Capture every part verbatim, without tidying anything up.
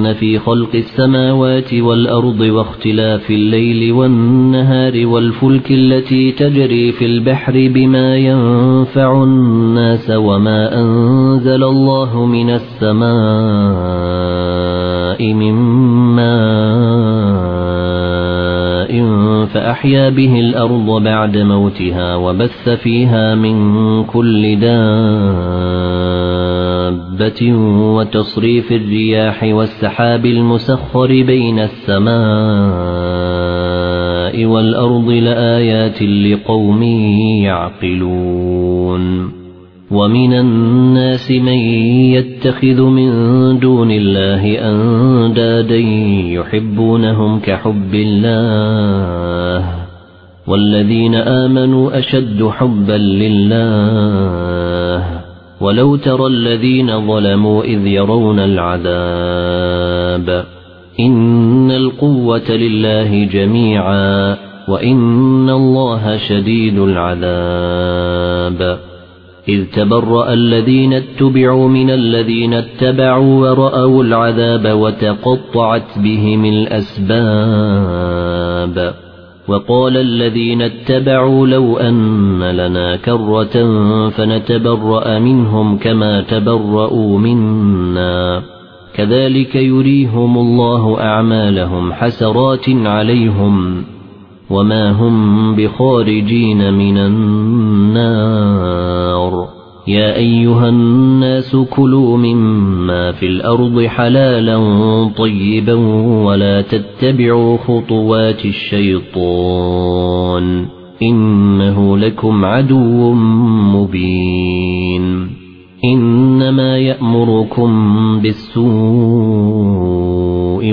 إن في خلق السماوات والأرض واختلاف الليل والنهار والفلك التي تجري في البحر بما ينفع الناس وما أنزل الله من السماء من ماء فأحيا به الأرض بعد موتها وبث فيها من كل دابة وتصريف الرياح والسحاب المسخر بين السماء والأرض لآيات لقوم يعقلون ومن الناس من يتخذ من دون الله أندادا يحبونهم كحب الله والذين آمنوا أشد حبا لله ولو ترى الذين ظلموا إذ يرون العذاب إن القوة لله جميعا وإن الله شديد العذاب إذ تبرأ الذين اتبعوا من الذين اتبعوا ورأوا العذاب وتقطعت بهم الأسباب وقال الذين اتبعوا لو أن لنا كرة فنتبرأ منهم كما تبرؤوا منا كذلك يريهم الله أعمالهم حسرات عليهم وما هم بخارجين من النار يا أيها الناس كلوا مما في الأرض حلالا طيبا ولا تتبعوا خطوات الشيطان إنه لكم عدو مبين إنما يأمركم بالسوء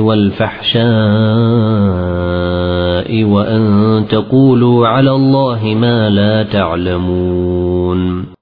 والفحشاء وأن تقولوا على الله ما لا تعلمون